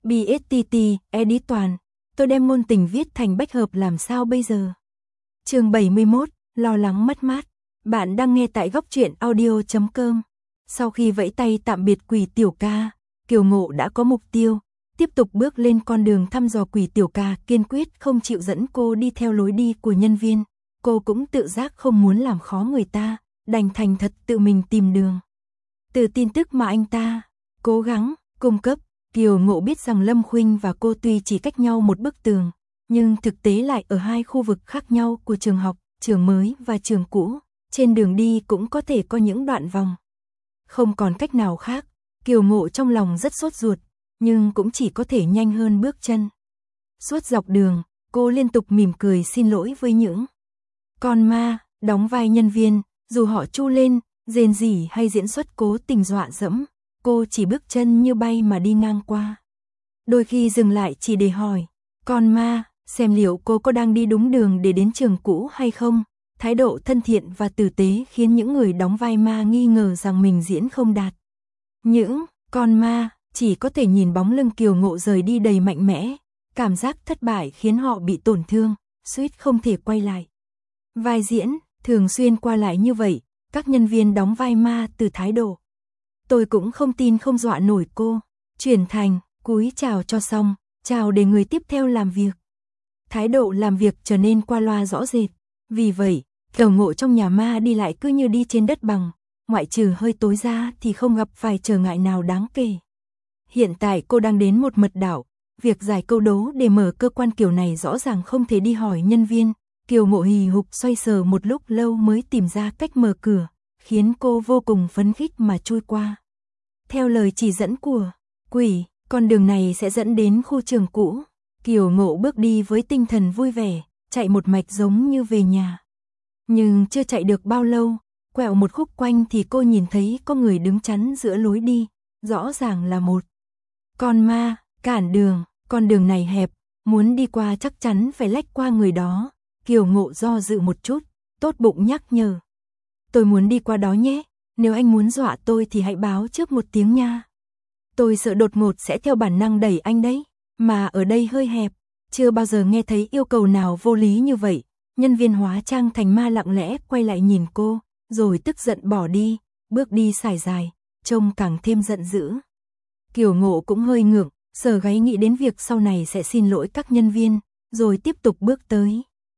BSTT, edit toàn. Tôi đem ngôn tình viết thành bách hợp làm sao bây giờ? Chương 71, lo lắng mất mát. Bạn đang nghe tại góc truyện audio.com. Sau khi vẫy tay tạm biệt Quỷ Tiểu Ca, Kiều Ngộ đã có mục tiêu, tiếp tục bước lên con đường thăm dò. Quỷ Tiểu Ca kiên quyết không chịu dẫn cô đi theo lối đi của nhân viên, cô cũng tự giác không muốn làm khó người ta, đành thành thật tự mình tìm đường. Từ tin tức mà anh ta cố gắng cung cấp, Kiều Ngộ biết rằng Lâm Khuynh và cô tuy chỉ cách nhau một bức tường, nhưng thực tế lại ở hai khu vực khác nhau của trường học, trường mới và trường cũ, trên đường đi cũng có thể có những đoạn vòng. Không còn cách nào khác, Kiều Ngộ trong lòng rất sốt ruột, nhưng cũng chỉ có thể nhanh hơn bước chân. Suốt dọc đường, cô liên tục mỉm cười xin lỗi với những con ma đóng vai nhân viên, dù họ chu lên, rên rỉ hay diễn xuất cố tình dọa dẫm, cô chỉ bước chân như bay mà đi ngang qua. Đôi khi dừng lại chỉ để hỏi con ma xem liệu cô có đang đi đúng đường để đến trường cũ hay không. Thái độ thân thiện và tử tế khiến những người đóng vai ma nghi ngờ rằng mình diễn không đạt. Những con ma chỉ có thể nhìn bóng lưng Kiều Ngộ rời đi đầy mạnh mẽ, cảm giác thất bại khiến họ bị tổn thương, suýt không thể quay lại. Vai diễn thường xuyên qua lại như vậy, các nhân viên đóng vai ma từ thái độ tôi cũng không tin không dọa nổi cô, chuyển thành cúi chào cho xong, chào để người tiếp theo làm việc. Thái độ làm việc trở nên qua loa rõ rệt. Vì vậy, Kiều Ngộ trong nhà ma đi lại cứ như đi trên đất bằng, ngoại trừ hơi tối ra thì không gặp phải trở ngại nào đáng kể. Hiện tại cô đang đến một mật đảo, việc giải câu đố để mở cơ quan kiểu này rõ ràng không thể đi hỏi nhân viên. Kiều Ngộ hì hục xoay sở một lúc lâu mới tìm ra cách mở cửa, khiến cô vô cùng phấn khích mà chui qua. Theo lời chỉ dẫn của Quỷ, con đường này sẽ dẫn đến khu trường cũ. Kiều Ngộ bước đi với tinh thần vui vẻ, chạy một mạch giống như về nhà. Nhưng chưa chạy được bao lâu, quẹo một khúc quanh thì cô nhìn thấy có người đứng chắn giữa lối đi, rõ ràng là một con ma cản đường. Con đường này hẹp, muốn đi qua chắc chắn phải lách qua người đó. Kiều Ngộ do dự một chút, tốt bụng nhắc nhở. Tôi muốn đi qua đó nhé, nếu anh muốn dọa tôi thì hãy báo trước một tiếng nha. Tôi sợ đột ngột sẽ theo bản năng đẩy anh đấy, mà ở đây hơi hẹp, chưa bao giờ nghe thấy yêu cầu nào vô lý như vậy. Nhân viên hóa trang thành ma lặng lẽ quay lại nhìn cô, rồi tức giận bỏ đi, bước đi sải dài, trông càng thêm giận dữ. Kiều Ngộ cũng hơi ngượng, sờ gáy nghĩ đến việc sau này sẽ xin lỗi các nhân viên, rồi tiếp tục bước tới.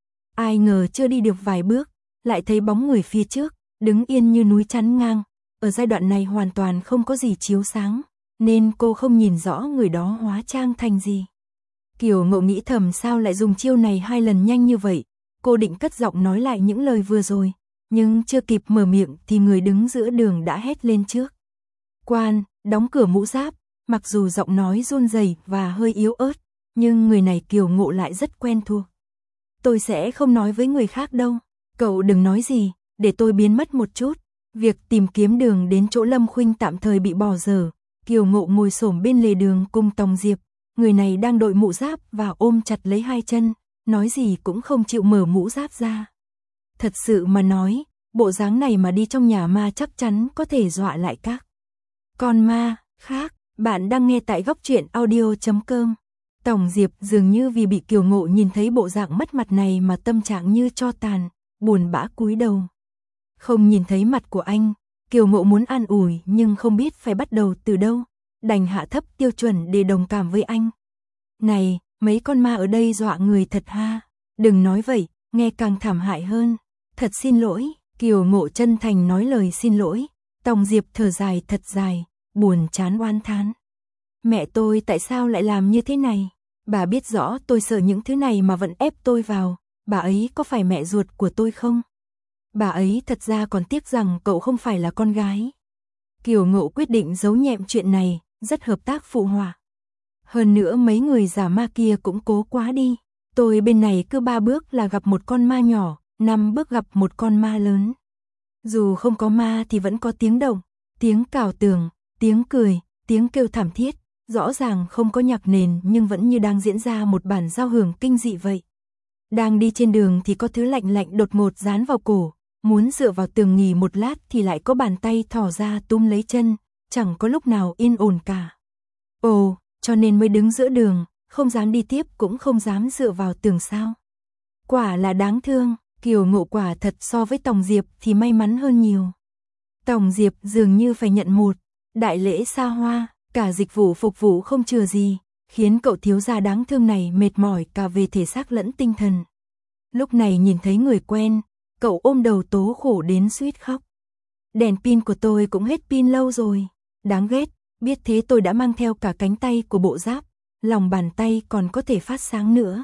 Ai ngờ chưa đi được vài bước, lại thấy bóng người phía trước, đứng yên như núi chắn ngang. Ở giai đoạn này hoàn toàn không có gì chiếu sáng, nên cô không nhìn rõ người đó hóa trang thành gì. Kiều Ngộ nghĩ thầm sao lại dùng chiêu này 2 lần nhanh như vậy. Cô định cất giọng nói lại những lời vừa rồi, nhưng chưa kịp mở miệng thì người đứng giữa đường đã hét lên trước. Quan, đóng cửa mũ giáp. Mặc dù giọng nói run rẩy và hơi yếu ớt, nhưng người này Kiều Ngộ lại rất quen thuộc. Tôi sẽ không nói với người khác đâu. Cậu đừng nói gì, để tôi biến mất một chút. Việc tìm kiếm đường đến chỗ Lâm Khuynh tạm thời bị bỏ dở. Kiều Ngộ ngồi xổm bên lề đường cùng Tòng Diệp. Người này đang đội mũ giáp và ôm chặt lấy 2 chân, nói gì cũng không chịu mở mũ giáp ra. Thật sự mà nói, bộ dáng này mà đi trong nhà ma chắc chắn có thể dọa lại các con ma khác. Bạn đang nghe tại góc truyện audio.com. Tòng Diệp dường như vì bị Kiều Ngộ nhìn thấy bộ dạng mất mặt này mà tâm trạng như tro tàn, buồn bã cúi đầu. Không nhìn thấy mặt của anh, Kiều Ngộ muốn an ủi nhưng không biết phải bắt đầu từ đâu, đành hạ thấp tiêu chuẩn để đồng cảm với anh. Này, mấy con ma ở đây dọa người thật ha. Đừng nói vậy, nghe càng thảm hại hơn. Thật xin lỗi. Kiều Ngộ chân thành nói lời xin lỗi. Tòng Diệp thở dài thật dài, buồn chán oán thán. Mẹ tôi tại sao lại làm như thế này? Bà biết rõ tôi sợ những thứ này mà vẫn ép tôi vào. Bà ấy có phải mẹ ruột của tôi không? Bà ấy thật ra còn tiếc rằng cậu không phải là con gái. Kiều Ngộ quyết định giấu nhẹm chuyện này, rất hợp tác phụ họa. Hơn nữa mấy người giả ma kia cũng cố quá đi. Tôi bên này cứ 3 bước là gặp một con ma nhỏ, 5 bước gặp một con ma lớn. Dù không có ma thì vẫn có tiếng động, tiếng cào tường, tiếng cười, tiếng kêu thảm thiết. Rõ ràng không có nhạc nền nhưng vẫn như đang diễn ra một bản giao hưởng kinh dị vậy. Đang đi trên đường thì có thứ lạnh lạnh đột ngột dán vào cổ. Muốn dựa vào tường nghỉ một lát thì lại có bàn tay thò ra túm lấy chân, chẳng có lúc nào yên ổn cả. Ồ, cho nên mới đứng giữa đường, không dám đi tiếp cũng không dám dựa vào tường sao. Quả là đáng thương, Kiều Ngộ quả thật so với Tòng Diệp thì may mắn hơn nhiều. Tòng Diệp dường như phải nhận một đại lễ xa hoa, cả dịch vụ phục vụ không chừa gì, khiến cậu thiếu gia đáng thương này mệt mỏi cả về thể xác lẫn tinh thần. Lúc này nhìn thấy người quen, cậu ôm đầu tố khổ đến suýt khóc. Đèn pin của tôi cũng hết pin lâu rồi, đáng ghét, biết thế tôi đã mang theo cả cánh tay của bộ giáp, lòng bàn tay còn có thể phát sáng nữa.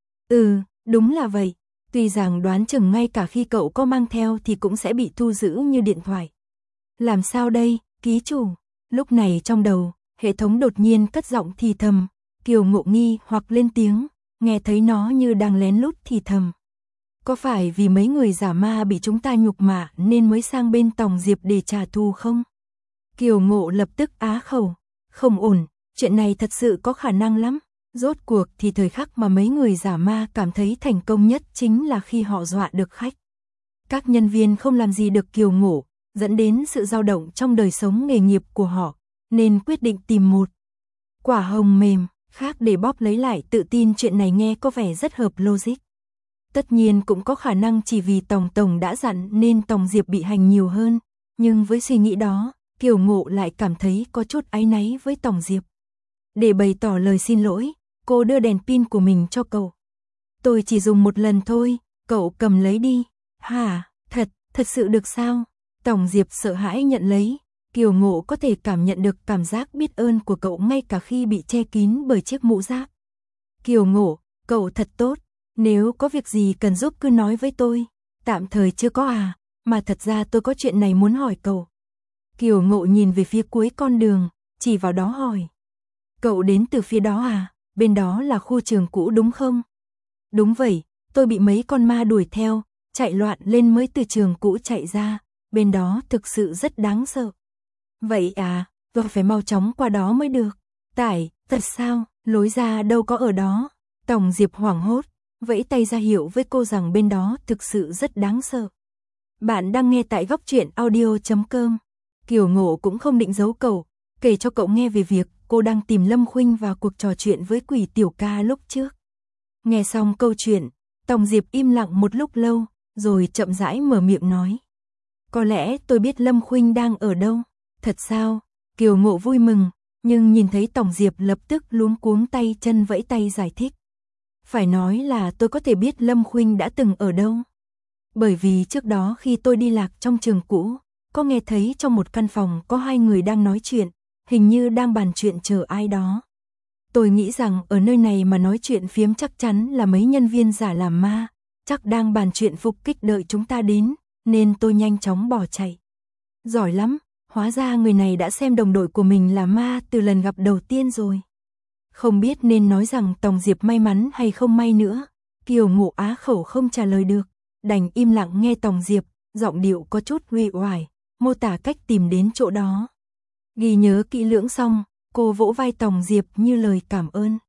Đúng là vậy, tuy rằng đoán chừng ngay cả khi cậu có mang theo thì cũng sẽ bị thu giữ như điện thoại. Làm sao đây, ký chủ? Lúc này trong đầu, hệ thống đột nhiên cất giọng thì thầm, Kiều Ngộ nghi hoặc lên tiếng, nghe thấy nó như đang lén lút thì thầm. Có phải vì mấy người giả ma bị chúng ta nhục mạ nên mới sang bên Tòng Diệp để trả thù không? Kiều Ngộ lập tức á khẩu, không ổn, chuyện này thật sự có khả năng lắm. Rốt cuộc thì thời khắc mà mấy người giả ma cảm thấy thành công nhất chính là khi họ dọa được khách. Các nhân viên không làm gì được Kiều Ngộ, dẫn đến sự dao động trong đời sống nghề nghiệp của họ, nên quyết định tìm một quả hồng mềm khác để bóp lấy lại tự tin. Chuyện này nghe có vẻ rất hợp logic. Tất nhiên cũng có khả năng chỉ vì Tòng Tổng đã dặn nên Tòng Diệp bị hành nhiều hơn, nhưng với suy nghĩ đó, Kiều Ngộ lại cảm thấy có chút áy náy với Tòng Diệp. Để bày tỏ lời xin lỗi, cô đưa đèn pin của mình cho cậu. Tôi chỉ dùng một lần thôi, cậu cầm lấy đi. Hả, thật sự được sao? Tòng Diệp sợ hãi nhận lấy, Kiều Ngộ có thể cảm nhận được cảm giác biết ơn của cậu ngay cả khi bị che kín bởi chiếc mũ giáp. Kiều Ngộ, cậu thật tốt, nếu có việc gì cần giúp cứ nói với tôi. Tạm thời chưa có mà thật ra tôi có chuyện này muốn hỏi cậu. Kiều Ngộ nhìn về phía cuối con đường, chỉ vào đó hỏi. Cậu đến từ phía đó bên đó là khu trường cũ đúng không? Đúng vậy, tôi bị mấy con ma đuổi theo, chạy loạn lên mới từ trường cũ chạy ra, bên đó thực sự rất đáng sợ. Vậy tôi phải mau chóng qua đó mới được. Thật sao, lối ra đâu có ở đó. Tòng Diệp hoảng hốt, vẫy tay ra hiệu với cô rằng bên đó thực sự rất đáng sợ. Bạn đang nghe tại góc truyện audio.com. Kiều Ngộ cũng không định giấu cậu, kể cho cậu nghe về việc cô đang tìm Lâm Khuynh và cuộc trò chuyện với Quỷ Tiểu Ca lúc trước. Nghe xong câu chuyện, Tòng Diệp im lặng một lúc lâu, rồi chậm rãi mở miệng nói. Có lẽ tôi biết Lâm Khuynh đang ở đâu. Thật sao? Kiều Ngộ vui mừng, nhưng nhìn thấy Tòng Diệp lập tức luống cuống tay chân vẫy tay giải thích. Phải nói là tôi có thể biết Lâm Khuynh đã từng ở đâu. Bởi vì trước đó khi tôi đi lạc trong trường cũ, có nghe thấy trong một căn phòng có hai người đang nói chuyện, hình như đang bàn chuyện chờ ai đó. Tôi nghĩ rằng ở nơi này mà nói chuyện phiếm chắc chắn là mấy nhân viên giả làm ma, chắc đang bàn chuyện phục kích đợi chúng ta đến, nên tôi nhanh chóng bỏ chạy. Giỏi lắm, hóa ra người này đã xem đồng đội của mình là ma từ lần gặp đầu tiên rồi. Không biết nên nói rằng Tòng Diệp may mắn hay không may nữa. Kiều Ngộ á khẩu không trả lời được, đành im lặng nghe Tòng Diệp, giọng điệu có chút uể oải, mô tả cách tìm đến chỗ đó. Ghi nhớ kỹ lưỡng xong, cô vỗ vai Tòng Diệp như lời cảm ơn.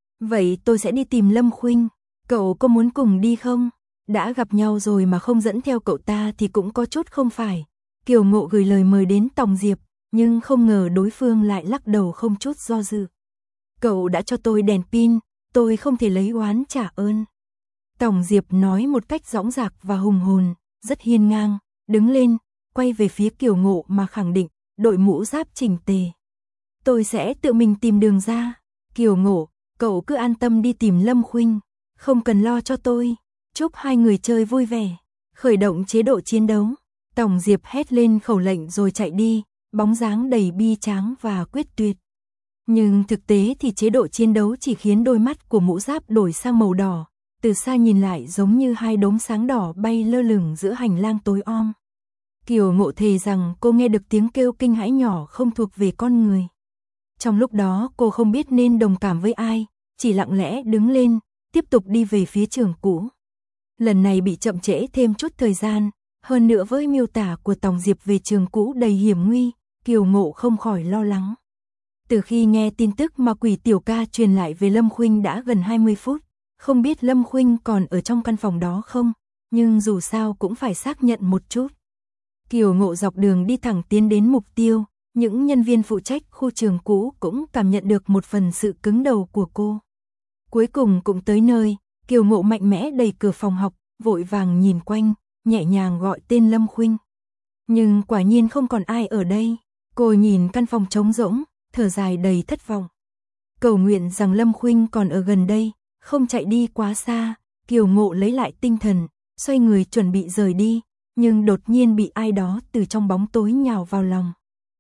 Vậy tôi sẽ đi tìm Lâm Khuynh, cậu có muốn cùng đi không? Đã gặp nhau rồi mà không dẫn theo cậu ta thì cũng có chút không phải. Kiều Ngộ gửi lời mời đến Tòng Diệp, nhưng không ngờ đối phương lại lắc đầu không chút do dự. Cậu đã cho tôi đèn pin, tôi không thể lấy oán trả ơn. Tòng Diệp nói một cách dõng dạc và hùng hồn, rất hiên ngang, đứng lên, quay về phía Kiều Ngộ mà khẳng định, đội mũ giáp chỉnh tề. Tôi sẽ tự mình tìm đường ra. Kiều Ngộ, cậu cứ an tâm đi tìm Lâm Khuynh, không cần lo cho tôi. Chúc hai người chơi vui vẻ. Khởi động chế độ chiến đấu. Tòng Diệp hét lên khẩu lệnh rồi chạy đi, bóng dáng đầy bi tráng và quyết tuyệt. Nhưng thực tế thì chế độ chiến đấu chỉ khiến đôi mắt của mũ giáp đổi sang màu đỏ, từ xa nhìn lại giống như hai đốm sáng đỏ bay lơ lửng giữa hành lang tối om. Kiều Ngộ thề rằng cô nghe được tiếng kêu kinh hãi nhỏ không thuộc về con người. Trong lúc đó cô không biết nên đồng cảm với ai, chỉ lặng lẽ đứng lên, tiếp tục đi về phía trường cũ. Lần này bị chậm trễ thêm chút thời gian, hơn nữa với miêu tả của Tòng Diệp về trường cũ đầy hiểm nguy, Kiều Ngộ không khỏi lo lắng. Từ khi nghe tin tức mà Quỷ Tiểu Ca truyền lại về Lâm Khuynh đã gần 20 phút, không biết Lâm Khuynh còn ở trong căn phòng đó không, nhưng dù sao cũng phải xác nhận một chút. Kiều Ngộ dọc đường đi thẳng tiến đến mục tiêu, những nhân viên phụ trách khu trường cũ cũng cảm nhận được một phần sự cứng đầu của cô. Cuối cùng cũng tới nơi, Kiều Ngộ mạnh mẽ đẩy cửa phòng học, vội vàng nhìn quanh, nhẹ nhàng gọi tên Lâm Khuynh. Nhưng quả nhiên không còn ai ở đây. Cô nhìn căn phòng trống rỗng, thở dài đầy thất vọng. Cầu nguyện rằng Lâm Khuynh còn ở gần đây, không chạy đi quá xa. Kiều Ngộ lấy lại tinh thần, xoay người chuẩn bị rời đi, nhưng đột nhiên bị ai đó từ trong bóng tối nhào vào lòng.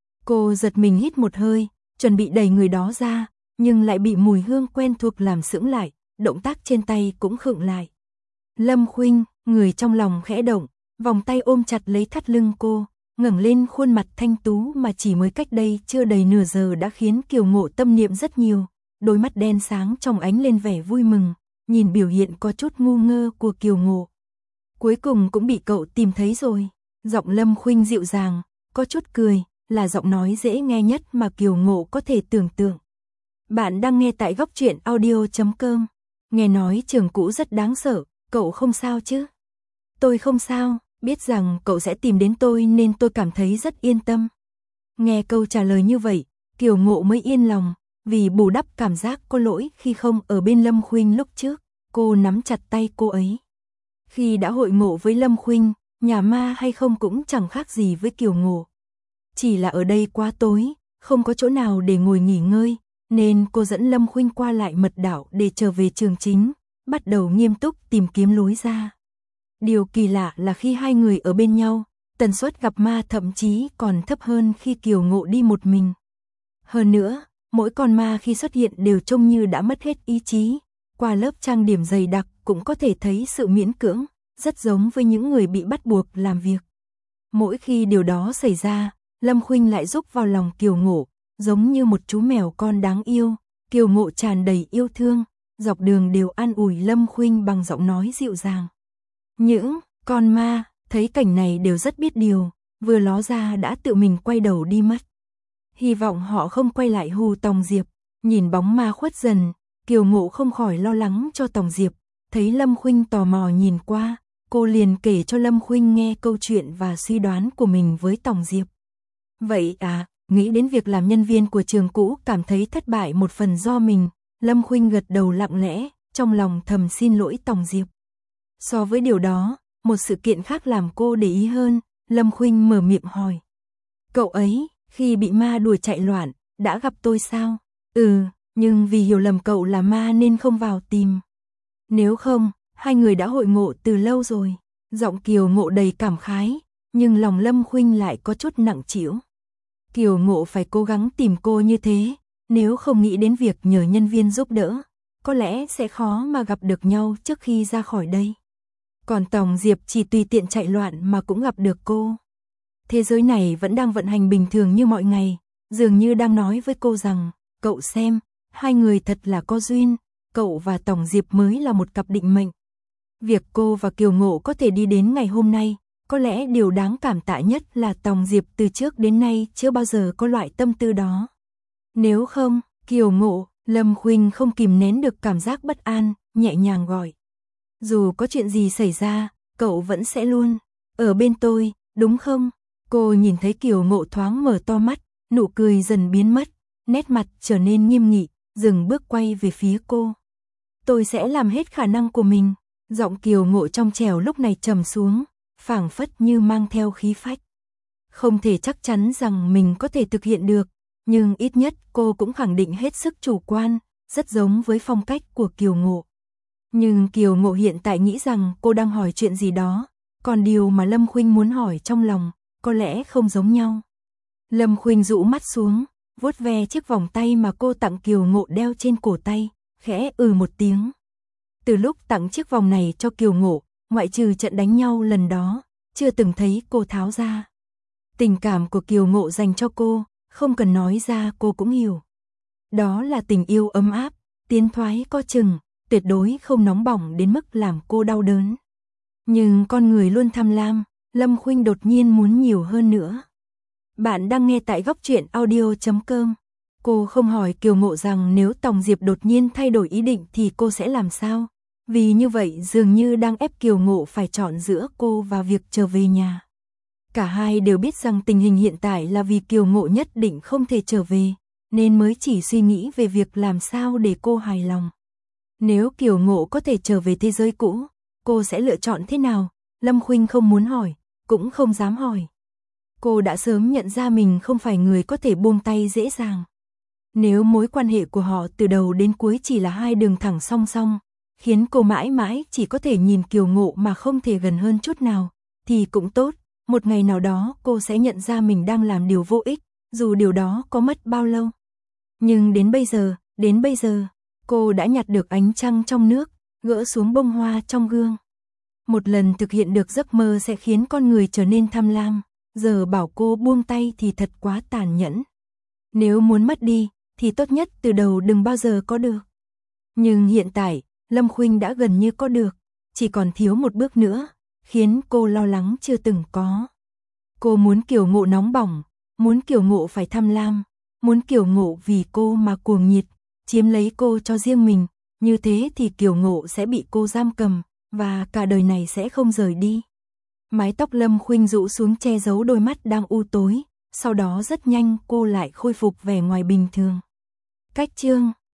Cô giật mình hít một hơi, chuẩn bị đẩy người đó ra, nhưng lại bị mùi hương quen thuộc làm sững lại, động tác trên tay cũng khựng lại. Lâm Khuynh, người trong lòng khẽ động, vòng tay ôm chặt lấy thắt lưng cô, ngẩng lên khuôn mặt thanh tú mà chỉ mới cách đây chưa đầy nửa giờ đã khiến Kiều Ngộ tâm niệm rất nhiều, đôi mắt đen sáng trong ánh lên vẻ vui mừng, nhìn biểu hiện có chút ngu ngơ của Kiều Ngộ. Cuối cùng cũng bị cậu tìm thấy rồi. Giọng Lâm Khuynh dịu dàng, có chút cười, là giọng nói dễ nghe nhất mà Kiều Ngộ có thể tưởng tượng. Bạn đang nghe tại góc truyện audio.com. Nghe nói trường cũ rất đáng sợ, cậu không sao chứ? Tôi không sao, biết rằng cậu sẽ tìm đến tôi nên tôi cảm thấy rất yên tâm. Nghe câu trả lời như vậy, Kiều Ngộ mới yên lòng, vì bù đắp cảm giác có lỗi khi không ở bên Lâm Khuynh lúc trước, cô nắm chặt tay cô ấy. Khi đã hội ngộ với Lâm Khuynh, nhà ma hay không cũng chẳng khác gì với Kiều Ngộ. Chỉ là ở đây quá tối, không có chỗ nào để ngồi nghỉ ngơi, nên cô dẫn Lâm Khuynh qua lại mật đảo để trở về trường chính, bắt đầu nghiêm túc tìm kiếm lối ra. Điều kỳ lạ là khi hai người ở bên nhau, tần suất gặp ma thậm chí còn thấp hơn khi Kiều Ngộ đi một mình. Hơn nữa, mỗi con ma khi xuất hiện đều trông như đã mất hết ý chí, qua lớp trang điểm dày đặc cũng có thể thấy sự miễn cưỡng, rất giống với những người bị bắt buộc làm việc. Mỗi khi điều đó xảy ra, Lâm Khuynh lại rúc vào lòng Kiều Ngộ, giống như một chú mèo con đáng yêu. Kiều Ngộ tràn đầy yêu thương, dọc đường đều an ủi Lâm Khuynh bằng giọng nói dịu dàng. Những con ma thấy cảnh này đều rất biết điều, vừa ló ra đã tự mình quay đầu đi mất. Hy vọng họ không quay lại hù Tòng Diệp. Nhìn bóng ma khuất dần, Kiều Ngộ không khỏi lo lắng cho Tòng Diệp. Thấy Lâm Khuynh tò mò nhìn qua, cô liền kể cho Lâm Khuynh nghe câu chuyện và suy đoán của mình với Tòng Diệp. Vậy à, nghĩ đến việc làm nhân viên của trường cũ cảm thấy thất bại một phần do mình, Lâm Khuynh gật đầu lặng lẽ, trong lòng thầm xin lỗi Tòng Diệp. So với điều đó, một sự kiện khác làm cô để ý hơn, Lâm Khuynh mở miệng hỏi. Cậu ấy, khi bị ma đuổi chạy loạn, đã gặp tôi sao? Nhưng vì hiểu lầm cậu là ma nên không vào tìm. Nếu không, hai người đã hội ngộ từ lâu rồi. Giọng Kiều Ngộ đầy cảm khái, nhưng lòng Lâm Khuynh lại có chút nặng trĩu. Kiều Ngộ phải cố gắng tìm cô như thế, nếu không nghĩ đến việc nhờ nhân viên giúp đỡ, có lẽ sẽ khó mà gặp được nhau trước khi ra khỏi đây. Còn Tòng Diệp chỉ tùy tiện chạy loạn mà cũng gặp được cô. Thế giới này vẫn đang vận hành bình thường như mọi ngày, dường như đang nói với cô rằng, cậu xem, hai người thật là có duyên, cậu và Tòng Diệp mới là một cặp định mệnh. Việc cô và Kiều Ngộ có thể đi đến ngày hôm nay, có lẽ điều đáng cảm tạ nhất là Tòng Diệp từ trước đến nay chưa bao giờ có loại tâm tư đó. Nếu không, Kiều Ngộ, Lâm Khuynh không kìm nén được cảm giác bất an, nhẹ nhàng gọi. Dù có chuyện gì xảy ra, cậu vẫn sẽ luôn ở bên tôi, đúng không? Cô nhìn thấy Kiều Ngộ thoáng mở to mắt, nụ cười dần biến mất, nét mặt trở nên nghiêm nghị, dừng bước quay về phía cô. Tôi sẽ làm hết khả năng của mình. Giọng Kiều Ngộ trong trẻo lúc này trầm xuống, phảng phất như mang theo khí phách. Không thể chắc chắn rằng mình có thể thực hiện được, nhưng ít nhất cô cũng khẳng định hết sức chủ quan, rất giống với phong cách của Kiều Ngộ. Nhưng Kiều Ngộ hiện tại nghĩ rằng cô đang hỏi chuyện gì đó, còn điều mà Lâm Khuynh muốn hỏi trong lòng, có lẽ không giống nhau. Lâm Khuynh rũ mắt xuống, vuốt ve chiếc vòng tay mà cô tặng Kiều Ngộ đeo trên cổ tay, khẽ một tiếng. Từ lúc tặng chiếc vòng này cho Kiều Ngộ, ngoại trừ trận đánh nhau lần đó, chưa từng thấy cô tháo ra. Tình cảm của Kiều Ngộ dành cho cô, không cần nói ra cô cũng hiểu. Đó là tình yêu ấm áp, tiến thoái có chừng, tuyệt đối không nóng bỏng đến mức làm cô đau đớn. Nhưng con người luôn tham lam, Lâm Khuynh đột nhiên muốn nhiều hơn nữa. Bạn đang nghe tại góc truyện audio.com. Cô không hỏi Kiều Ngộ rằng nếu Tòng Diệp đột nhiên thay đổi ý định thì cô sẽ làm sao. Vì như vậy dường như đang ép Kiều Ngộ phải chọn giữa cô và việc trở về nhà. Cả hai đều biết rằng tình hình hiện tại là vì Kiều Ngộ nhất định không thể trở về, nên mới chỉ suy nghĩ về việc làm sao để cô hài lòng. Nếu Kiều Ngộ có thể trở về thế giới cũ, cô sẽ lựa chọn thế nào? Lâm Khuynh không muốn hỏi, cũng không dám hỏi. Cô đã sớm nhận ra mình không phải người có thể buông tay dễ dàng. Nếu mối quan hệ của họ từ đầu đến cuối chỉ là hai đường thẳng song song, khiến cô mãi mãi chỉ có thể nhìn Kiều Ngộ mà không thể gần hơn chút nào, thì cũng tốt, một ngày nào đó cô sẽ nhận ra mình đang làm điều vô ích, dù điều đó có mất bao lâu. Nhưng đến bây giờ, cô đã nhặt được ánh trăng trong nước, gỡ xuống bông hoa trong gương. Một lần thực hiện được giấc mơ sẽ khiến con người trở nên tham lam, giờ bảo cô buông tay thì thật quá tàn nhẫn. Nếu muốn mất đi, thì tốt nhất từ đầu đừng bao giờ có được. Nhưng hiện tại, Lâm Khuynh đã gần như có được, chỉ còn thiếu một bước nữa, khiến cô lo lắng chưa từng có. Cô muốn Kiều Ngộ nóng bỏng, muốn Kiều Ngộ phải tham lam, muốn Kiều Ngộ vì cô mà cuồng nhiệt, chiếm lấy cô cho riêng mình, như thế thì Kiều Ngộ sẽ bị cô giam cầm, và cả đời này sẽ không rời đi. Mái tóc Lâm Khuynh rũ xuống che giấu đôi mắt đang u tối, sau đó rất nhanh cô lại khôi phục vẻ ngoài bình thường. Cách chương